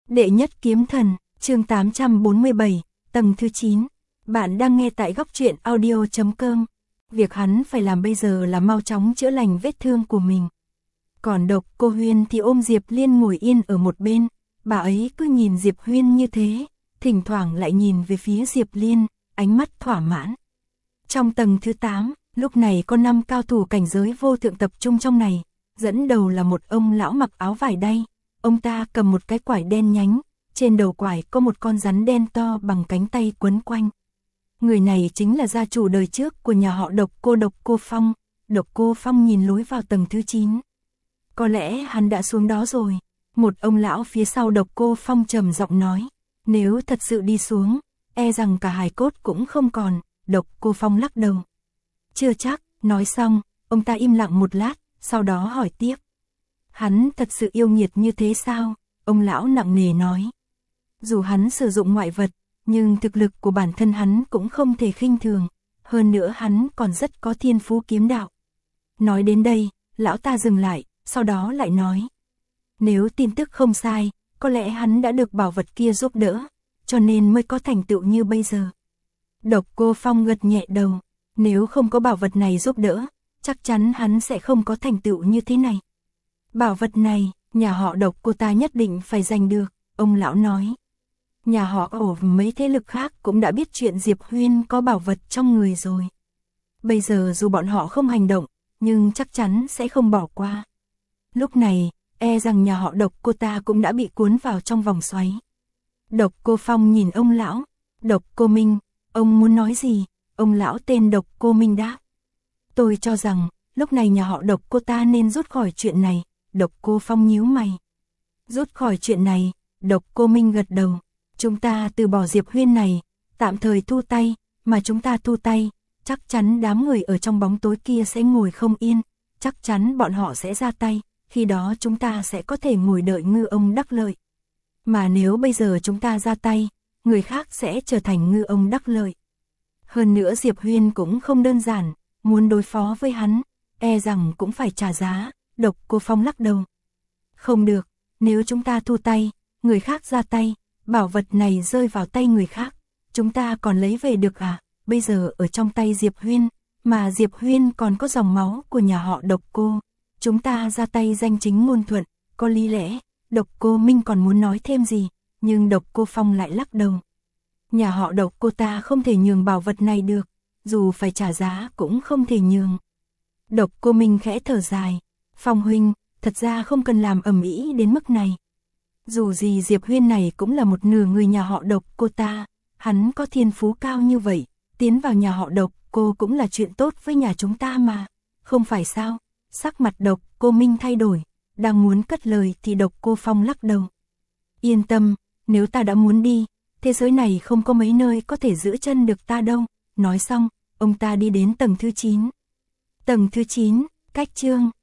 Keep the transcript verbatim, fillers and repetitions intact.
Đệ nhất kiếm thần, chương tám trăm bốn mươi bảy, tầng thứ chín. Bạn đang nghe tại góc truyện audio chấm com. Việc hắn phải làm bây giờ là mau chóng chữa lành vết thương của mình. Còn Độc Cô Huyên thì ôm Diệp Liên ngồi yên ở một bên, bà ấy cứ nhìn Diệp Huyên như thế, thỉnh thoảng lại nhìn về phía Diệp Liên, ánh mắt thỏa mãn. Trong tầng thứ tám, lúc này có năm cao thủ cảnh giới vô thượng tập trung trong này, dẫn đầu là một ông lão mặc áo vải đay. Ông ta cầm một cái quải đen nhánh, trên đầu quải có một con rắn đen to bằng cánh tay quấn quanh. Người này chính là gia chủ đời trước của nhà họ Độc Cô Độc Cô Phong. Độc Cô Phong nhìn lối vào tầng thứ chín. Có lẽ hắn đã xuống đó rồi. Một ông lão phía sau Độc Cô Phong trầm giọng nói. Nếu thật sự đi xuống, e rằng cả hài cốt cũng không còn. Độc Cô Phong lắc đầu. Chưa chắc, nói xong, ông ta im lặng một lát, sau đó hỏi tiếp. Hắn thật sự yêu nghiệt như thế sao? Ông lão nặng nề nói. Dù hắn sử dụng ngoại vật, nhưng thực lực của bản thân hắn cũng không thể khinh thường. Hơn nữa hắn còn rất có thiên phú kiếm đạo. Nói đến đây, lão ta dừng lại, sau đó lại nói. Nếu tin tức không sai, có lẽ hắn đã được bảo vật kia giúp đỡ, cho nên mới có thành tựu như bây giờ. Độc Cô Phong gật nhẹ đầu. Nếu không có bảo vật này giúp đỡ, chắc chắn hắn sẽ không có thành tựu như thế này. Bảo vật này, nhà họ Độc Cô ta nhất định phải giành được, ông lão nói. Nhà họ ổ mấy thế lực khác cũng đã biết chuyện Diệp Huyên có bảo vật trong người rồi. Bây giờ dù bọn họ không hành động, nhưng chắc chắn sẽ không bỏ qua. Lúc này, e rằng nhà họ Độc Cô ta cũng đã bị cuốn vào trong vòng xoáy. Độc Cô Phong nhìn ông lão. Độc Cô Minh, ông muốn nói gì? Ông lão tên Độc Cô Minh đáp. Tôi cho rằng, lúc này nhà họ Độc Cô ta nên rút khỏi chuyện này. Độc Cô Phong nhíu mày. Rút khỏi chuyện này, Độc Cô Minh gật đầu. Chúng ta từ bỏ Diệp Huyên này, tạm thời thu tay, mà chúng ta thu tay, chắc chắn đám người ở trong bóng tối kia sẽ ngồi không yên, chắc chắn bọn họ sẽ ra tay, khi đó chúng ta sẽ có thể ngồi đợi ngư ông đắc lợi. Mà nếu bây giờ chúng ta ra tay, người khác sẽ trở thành ngư ông đắc lợi. Hơn nữa Diệp Huyên cũng không đơn giản, muốn đối phó với hắn, e rằng cũng phải trả giá. Độc Cô Phong lắc đầu. Không được, nếu chúng ta thu tay, người khác ra tay, bảo vật này rơi vào tay người khác, chúng ta còn lấy về được à? Bây giờ ở trong tay Diệp Huyên, mà Diệp Huyên còn có dòng máu của nhà họ Độc Cô. Chúng ta ra tay danh chính ngôn thuận, có lý lẽ. Độc Cô Minh còn muốn nói thêm gì, nhưng Độc Cô Phong lại lắc đầu. Nhà họ Độc Cô ta không thể nhường bảo vật này được, dù phải trả giá cũng không thể nhường. Độc Cô Minh khẽ thở dài. Phong huynh, thật ra không cần làm ầm ĩ đến mức này. Dù gì Diệp Huyên này cũng là một nửa người nhà họ Độc Cô ta, hắn có thiên phú cao như vậy, tiến vào nhà họ Độc Cô cũng là chuyện tốt với nhà chúng ta mà, không phải sao? Sắc mặt Độc Cô Minh thay đổi, đang muốn cất lời thì Độc Cô Phong lắc đầu. Yên tâm, nếu ta đã muốn đi, thế giới này không có mấy nơi có thể giữ chân được ta đâu. Nói xong, ông ta đi đến tầng thứ chín. Tầng thứ chín, cách chương.